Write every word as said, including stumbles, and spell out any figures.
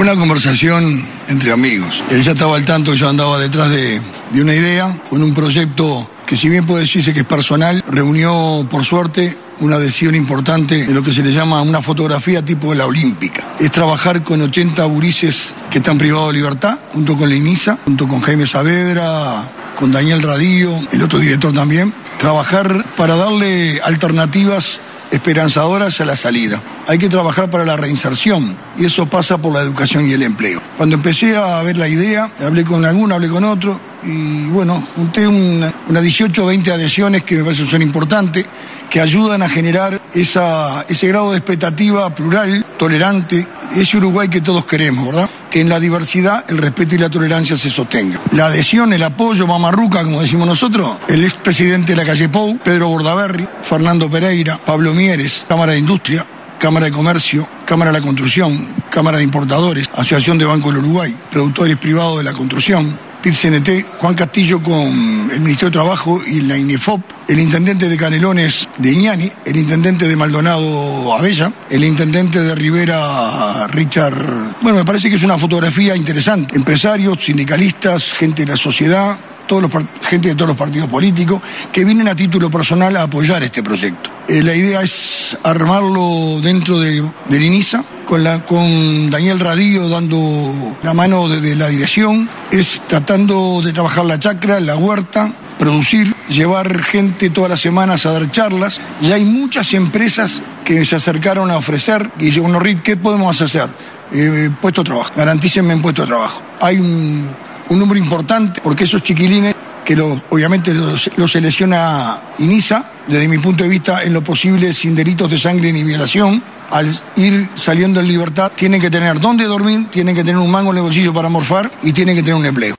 Una conversación entre amigos. Él ya estaba al tanto, yo andaba detrás de, de una idea, con un proyecto que, si bien puede decirse que es personal, reunió por suerte una adhesión importante de lo que se le llama una fotografía tipo de la olímpica. Es trabajar con ochenta gurises que están privados de libertad, junto con la INISA, junto con Jaime Saavedra, con Daniel Radío, el otro director también, trabajar para darle alternativas esperanzadoras a la salida. Hay que trabajar para la reinserción y eso pasa por la educación y el empleo. Cuando empecé a ver la idea, hablé con alguno, hablé con otro y bueno, junté una, unas dieciocho o veinte adhesiones que me parece que son importantes, que ayudan a generar esa, ese grado de expectativa plural, tolerante, ese Uruguay que todos queremos, ¿verdad? Que en la diversidad el respeto y la tolerancia se sostenga. La adhesión, el apoyo, mamarruca, como decimos nosotros, el expresidente de la calle Pou, Pedro Bordaberry, Fernando Pereira, Pablo Mieres, Cámara de Industria, Cámara de Comercio, Cámara de la Construcción, Cámara de Importadores, Asociación de Banco del Uruguay, Productores Privados de la Construcción, P I T C N T, Juan Castillo con el Ministerio de Trabajo y la INEFOP, el Intendente de Canelones de Iñani, el Intendente de Maldonado Abella, el Intendente de Rivera Richard. Bueno, me parece que es una fotografía interesante. Empresarios, sindicalistas, gente de la sociedad, todos los, gente de todos los partidos políticos que vienen a título personal a apoyar este proyecto. Eh, la idea es armarlo dentro de, de la INISA, con, la, con Daniel Radío dando la mano desde la dirección, es tratando de trabajar la chacra, la huerta, producir, llevar gente todas las semanas a dar charlas. Ya hay muchas empresas que se acercaron a ofrecer y dicen, bueno, Rit, ¿qué podemos hacer? Eh, puesto de trabajo, garantícenme un puesto de trabajo. Hay un... un número importante, porque esos chiquilines, que lo, obviamente los lo selecciona INISA, desde mi punto de vista, en lo posible sin delitos de sangre ni violación, al ir saliendo en libertad, tienen que tener dónde dormir, tienen que tener un mango en el bolsillo para morfar y tienen que tener un empleo.